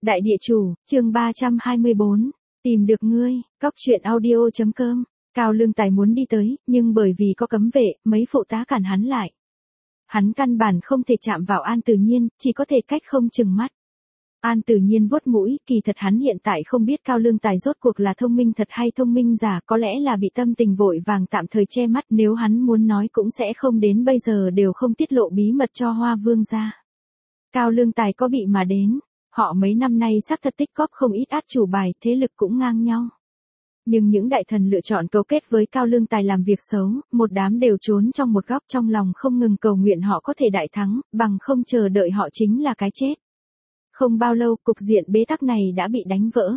Đại địa chủ, chương 324, tìm được ngươi, cóc truyện audio.com. Cao Lương Tài muốn đi tới, nhưng bởi vì có cấm vệ, mấy phụ tá cản hắn lại. Hắn căn bản không thể chạm vào An Tử Nhiên, chỉ có thể cách không chừng mắt. An Tử Nhiên vuốt mũi, kỳ thật hắn hiện tại không biết Cao Lương Tài rốt cuộc là thông minh thật hay thông minh giả, có lẽ là bị tâm tình vội vàng tạm thời che mắt, nếu hắn muốn nói cũng sẽ không đến bây giờ đều không tiết lộ bí mật cho Hoa Vương gia. Cao Lương Tài có bị mà đến, họ mấy năm nay xác thật tích góp không ít át chủ bài, thế lực cũng ngang nhau. Nhưng những đại thần lựa chọn cấu kết với Cao Lương Tài làm việc xấu, một đám đều trốn trong một góc trong lòng không ngừng cầu nguyện họ có thể đại thắng, bằng không chờ đợi họ chính là cái chết. Không bao lâu, cục diện bế tắc này đã bị đánh vỡ.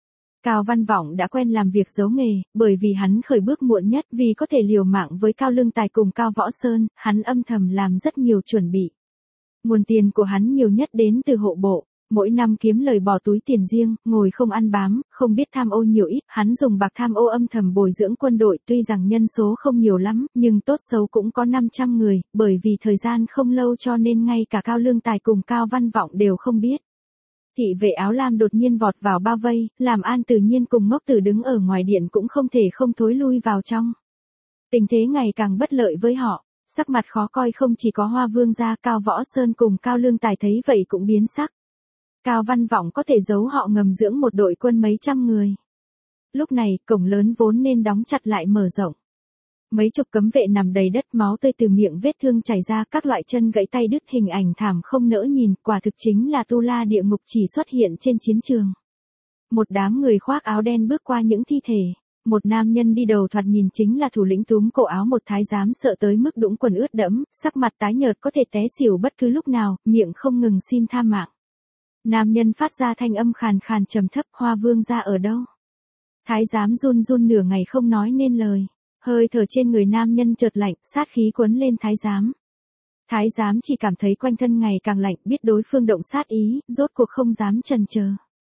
Cao Văn Vọng đã quen làm việc giấu nghề, bởi vì hắn khởi bước muộn nhất vì có thể liều mạng với Cao Lương Tài cùng Cao Võ Sơn, hắn âm thầm làm rất nhiều chuẩn bị. Nguồn tiền của hắn nhiều nhất đến từ hộ bộ, mỗi năm kiếm lời bỏ túi tiền riêng, ngồi không ăn bám, không biết tham ô nhiều ít, hắn dùng bạc tham ô âm thầm bồi dưỡng quân đội, tuy rằng nhân số không nhiều lắm, nhưng tốt xấu cũng có 500 người, bởi vì thời gian không lâu cho nên ngay cả Cao Lương Tài cùng Cao Văn Vọng đều không biết. Thị vệ áo lam đột nhiên vọt vào bao vây, làm An Tử Nhiên cùng Ngốc Tử đứng ở ngoài điện cũng không thể không thối lui vào trong. Tình thế ngày càng bất lợi với họ, sắc mặt khó coi không chỉ có Hoa Vương gia, Cao Võ Sơn cùng Cao Lương Tài thấy vậy cũng biến sắc. Cao Văn Vọng có thể giấu họ ngầm dưỡng một đội quân mấy trăm người. Lúc này, cổng lớn vốn nên đóng chặt lại mở rộng. Mấy chục cấm vệ nằm đầy đất, máu tươi từ miệng vết thương chảy ra, các loại chân gãy tay đứt, hình ảnh thảm không nỡ nhìn, quả thực chính là tu la địa ngục chỉ xuất hiện trên chiến trường. Một đám người khoác áo đen bước qua những thi thể. Một nam nhân đi đầu thoạt nhìn chính là thủ lĩnh túm cổ áo một thái giám, sợ tới mức đũng quần ướt đẫm, sắc mặt tái nhợt có thể té xỉu bất cứ lúc nào, miệng không ngừng xin tha mạng. Nam nhân phát ra thanh âm khàn khàn trầm thấp, Hoa Vương gia ở đâu? Thái giám run run nửa ngày không nói nên lời. Hơi thở trên người nam nhân chợt lạnh, sát khí cuốn lên thái giám. Thái giám chỉ cảm thấy quanh thân ngày càng lạnh, biết đối phương động sát ý, rốt cuộc không dám chần chờ.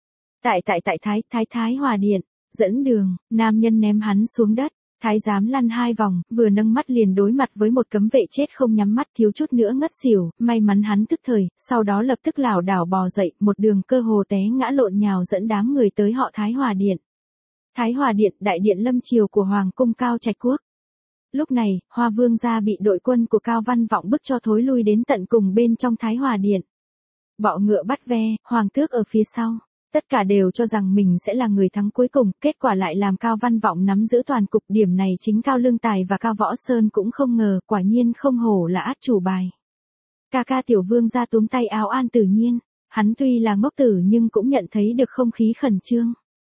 Tại Thái Hòa Điện, dẫn đường, nam nhân ném hắn xuống đất. Thái giám lăn 2 vòng, vừa nâng mắt liền đối mặt với một cấm vệ chết không nhắm mắt, thiếu chút nữa ngất xỉu, may mắn hắn tức thời, sau đó lập tức lảo đảo bò dậy, một đường cơ hồ té ngã lộn nhào dẫn đám người tới họ Thái Hòa Điện. Thái Hòa Điện, đại điện lâm triều của Hoàng cung Cao Trạch Quốc. Lúc này, Hoa Vương gia bị đội quân của Cao Văn Vọng bức cho thối lui đến tận cùng bên trong Thái Hòa Điện. Bọ ngựa bắt ve, hoàng tước ở phía sau. Tất cả đều cho rằng mình sẽ là người thắng cuối cùng, kết quả lại làm Cao Văn Vọng nắm giữ toàn cục, điểm này chính Cao Lương Tài và Cao Võ Sơn cũng không ngờ, quả nhiên không hổ là át chủ bài. Ca ca tiểu vương gia túm tay áo An Tử Nhiên, hắn tuy là ngốc tử nhưng cũng nhận thấy được không khí khẩn trương.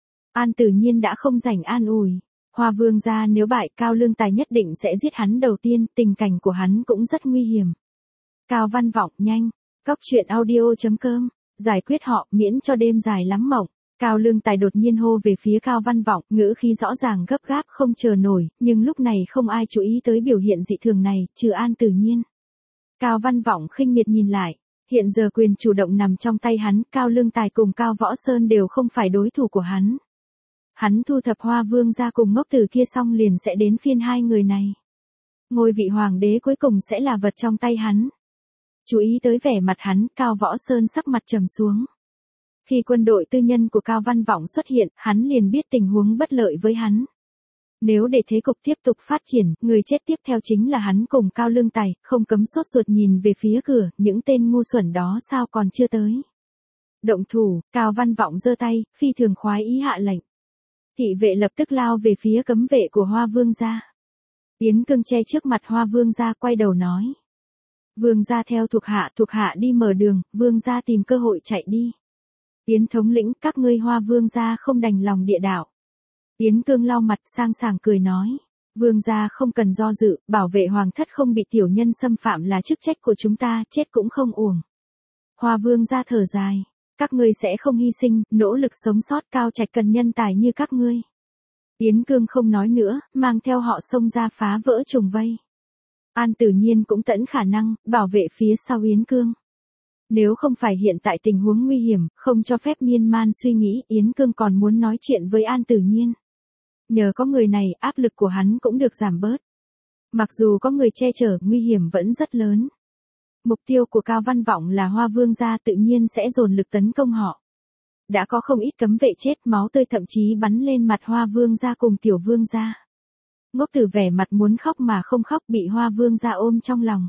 An Tử Nhiên đã không rảnh an ủi, Hoa Vương gia nếu bại, Cao Lương Tài nhất định sẽ giết hắn đầu tiên, tình cảnh của hắn cũng rất nguy hiểm. Cao Văn Vọng, nhanh, cóc truyện audio.com. Giải quyết họ, miễn cho đêm dài lắm mộng. Cao Lương Tài đột nhiên hô về phía Cao Văn Vọng, ngữ khí rõ ràng gấp gáp không chờ nổi, nhưng lúc này không ai chú ý tới biểu hiện dị thường này, trừ An Tử Nhiên. Cao Văn Vọng khinh miệt nhìn lại, hiện giờ quyền chủ động nằm trong tay hắn, Cao Lương Tài cùng Cao Võ Sơn đều không phải đối thủ của hắn. Hắn thu thập Hoa Vương gia cùng Ngốc Tử kia xong liền sẽ đến phiên hai người này. Ngôi vị hoàng đế cuối cùng sẽ là vật trong tay hắn. Chú ý tới vẻ mặt hắn, Cao Võ Sơn sắc mặt trầm xuống. Khi quân đội tư nhân của Cao Văn Vọng xuất hiện, hắn liền biết tình huống bất lợi với hắn. Nếu để thế cục tiếp tục phát triển, người chết tiếp theo chính là hắn cùng Cao Lương Tài, không cấm sốt ruột nhìn về phía cửa, những tên ngu xuẩn đó sao còn chưa tới. Động thủ, Cao Văn Vọng giơ tay, phi thường khoái ý hạ lệnh. Thị vệ lập tức lao về phía cấm vệ của Hoa Vương gia. Yến Cương che trước mặt Hoa Vương gia quay đầu nói. Vương gia theo thuộc hạ đi mở đường, vương gia tìm cơ hội chạy đi. Yến thống lĩnh, các ngươi Hoa Vương gia không đành lòng địa đạo. Yến Cương lau mặt sang sảng cười nói. Vương gia không cần do dự, bảo vệ hoàng thất không bị tiểu nhân xâm phạm là chức trách của chúng ta, chết cũng không uổng. Hoa Vương gia thở dài. Các ngươi sẽ không hy sinh, nỗ lực sống sót, Cao Trạch cần nhân tài như các ngươi. Yến Cương không nói nữa, mang theo họ xông ra phá vỡ trùng vây. An Tử Nhiên cũng tận khả năng, bảo vệ phía sau Yến Cương. Nếu không phải hiện tại tình huống nguy hiểm, không cho phép miên man suy nghĩ, Yến Cương còn muốn nói chuyện với An Tử Nhiên. Nhờ có người này, áp lực của hắn cũng được giảm bớt. Mặc dù có người che chở, nguy hiểm vẫn rất lớn. Mục tiêu của Cao Văn Vọng là Hoa Vương gia, tự nhiên sẽ dồn lực tấn công họ. đã có không ít cấm vệ chết, máu tươi thậm chí bắn lên mặt Hoa Vương gia cùng Tiểu Vương gia. Ngốc Tử vẻ mặt muốn khóc mà không khóc, bị Hoa Vương gia ôm trong lòng.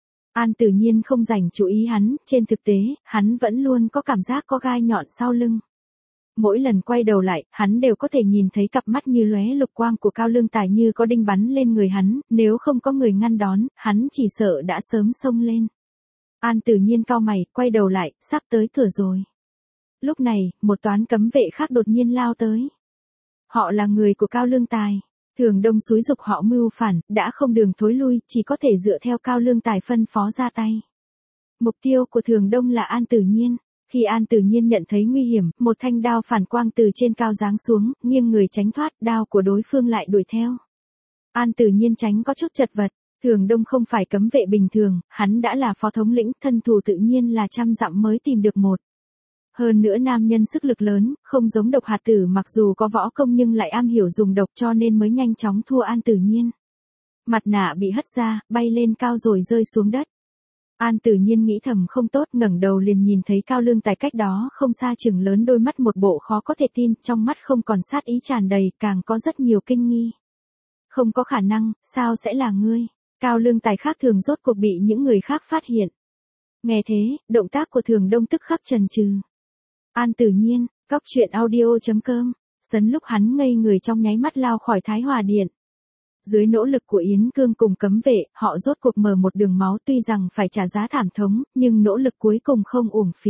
An Tử Nhiên không dành chú ý hắn, trên thực tế, hắn vẫn luôn có cảm giác có gai nhọn sau lưng. Mỗi lần quay đầu lại, hắn đều có thể nhìn thấy cặp mắt như lóe lục quang của Cao Lương Tài như có đinh bắn lên người hắn, nếu không có người ngăn đón, hắn chỉ sợ đã sớm xông lên. An Tử Nhiên cau mày, quay đầu lại, sắp tới cửa rồi. Lúc này, một toán cấm vệ khác đột nhiên lao tới. Họ là người của Cao Lương Tài. Thường Đông xúi giục họ mưu phản, đã không đường thối lui, chỉ có thể dựa theo Cao Lương Tài phân phó ra tay. Mục tiêu của Thường Đông là An Tử Nhiên. Khi An Tử Nhiên nhận thấy nguy hiểm, một thanh đao phản quang từ trên cao giáng xuống, nghiêng người tránh thoát, đao của đối phương lại đuổi theo. An Tử Nhiên tránh có chút chật vật. Thường Đông không phải cấm vệ bình thường, hắn đã là phó thống lĩnh, thân thủ tự nhiên là trăm dặm mới tìm được một. Hơn nữa nam nhân sức lực lớn, không giống Độc Hạt Tử mặc dù có võ công nhưng lại am hiểu dùng độc cho nên mới nhanh chóng thua An Tử Nhiên. Mặt nạ bị hất ra, bay lên cao rồi rơi xuống đất. An Tử Nhiên nghĩ thầm không tốt, ngẩng đầu liền nhìn thấy Cao Lương Tài cách đó không xa chừng lớn đôi mắt một bộ khó có thể tin, trong mắt không còn sát ý tràn đầy, càng có rất nhiều kinh nghi. Không có khả năng, sao sẽ là ngươi? Cao Lương Tài khác thường rốt cuộc bị những người khác phát hiện. Nghe thế, động tác của Thường Đông tức khắc chần chừ. An Tử Nhiên, cóc truyện audio.com, sấn lúc hắn ngây người trong nháy mắt lao khỏi Thái Hòa Điện. Dưới nỗ lực của Yến Cương cùng cấm vệ, họ rốt cuộc mở một đường máu, tuy rằng phải trả giá thảm thống, nhưng nỗ lực cuối cùng không uổng phí.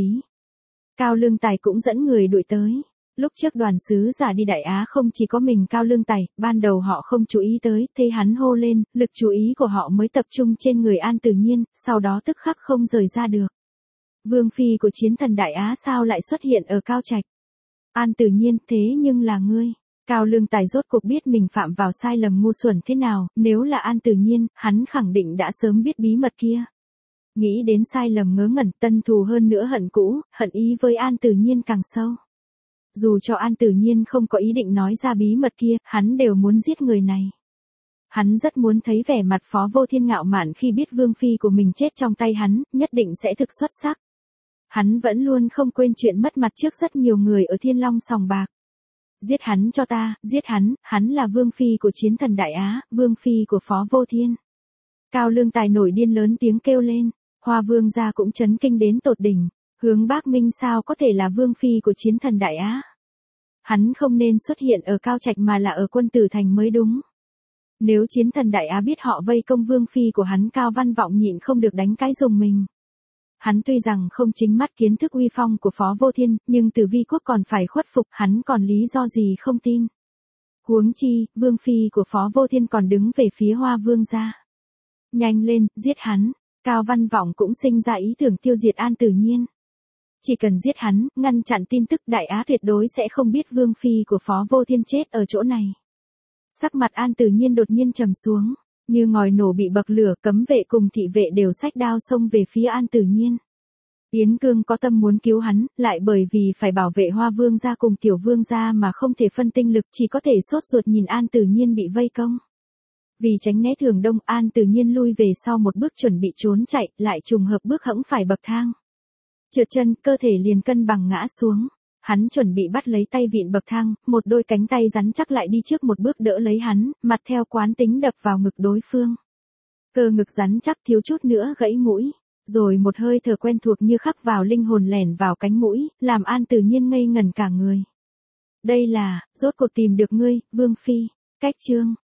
Cao Lương Tài cũng dẫn người đuổi tới. Lúc trước đoàn sứ giả đi Đại Á không chỉ có mình Cao Lương Tài, ban đầu họ không chú ý tới, thấy hắn hô lên, lực chú ý của họ mới tập trung trên người An Tử Nhiên, sau đó tức khắc không rời ra được. Vương phi của chiến thần Đại Á sao lại xuất hiện ở Cao Trạch? An Tử Nhiên, thế nhưng là ngươi. Cao Lương Tài rốt cuộc biết mình phạm vào sai lầm ngu xuẩn thế nào, nếu là An Tử Nhiên, hắn khẳng định đã sớm biết bí mật kia. Nghĩ đến sai lầm ngớ ngẩn, tân thù hơn nữa hận cũ, hận ý với An Tử Nhiên càng sâu. Dù cho An Tử Nhiên không có ý định nói ra bí mật kia, hắn đều muốn giết người này. Hắn rất muốn thấy vẻ mặt Phó Vô Thiên ngạo mạn khi biết vương phi của mình chết trong tay hắn, nhất định sẽ thực xuất sắc. Hắn vẫn luôn không quên chuyện mất mặt trước rất nhiều người ở Thiên Long Sòng Bạc. Giết hắn cho ta, giết hắn là vương phi của chiến thần Đại Á, vương phi của Phó Vô Thiên. Cao Lương Tài nổi điên lớn tiếng kêu lên, Hoa Vương gia cũng chấn kinh đến tột đỉnh, Hướng Bác Minh sao có thể là vương phi của chiến thần Đại Á. Hắn không nên xuất hiện ở Cao Trạch mà là ở Quân Tử Thành mới đúng. Nếu chiến thần Đại Á biết họ vây công vương phi của hắn, Cao Văn Vọng nhịn không được đánh cái dùng mình. Hắn tuy rằng không chính mắt kiến thức uy phong của Phó Vô Thiên, nhưng Tử Vi Quốc còn phải khuất phục, hắn còn lý do gì không tin. Huống chi, vương phi của Phó Vô Thiên còn đứng về phía Hoa Vương gia. Nhanh lên, giết hắn. Cao Văn Vọng cũng sinh ra ý tưởng tiêu diệt An Tử Nhiên. Chỉ cần giết hắn, ngăn chặn tin tức Đại Á tuyệt đối sẽ không biết vương phi của Phó Vô Thiên chết ở chỗ này. Sắc mặt An Tử Nhiên đột nhiên trầm xuống, như ngòi nổ bị bậc lửa, cấm vệ cùng thị vệ đều xách đao xông về phía An Tử Nhiên. Yến Cương có tâm muốn cứu hắn, lại bởi vì phải bảo vệ Hoa Vương gia cùng Tiểu Vương gia mà không thể phân tinh lực, chỉ có thể sốt ruột nhìn An Tử Nhiên bị vây công. Vì tránh né Thường Đông, An Tử Nhiên lui về sau một bước chuẩn bị trốn chạy, lại trùng hợp bước hẫng phải bậc thang. Trượt chân, cơ thể liền cân bằng ngã xuống. Hắn chuẩn bị bắt lấy tay vịn bậc thang, một đôi cánh tay rắn chắc lại đi trước một bước đỡ lấy hắn, mặt theo quán tính đập vào ngực đối phương. Cơ ngực rắn chắc thiếu chút nữa gãy mũi, rồi một hơi thở quen thuộc như khắc vào linh hồn lẻn vào cánh mũi, làm An Tử Nhiên ngây ngẩn cả người. Đây là, rốt cuộc tìm được ngươi, vương phi. Cách chương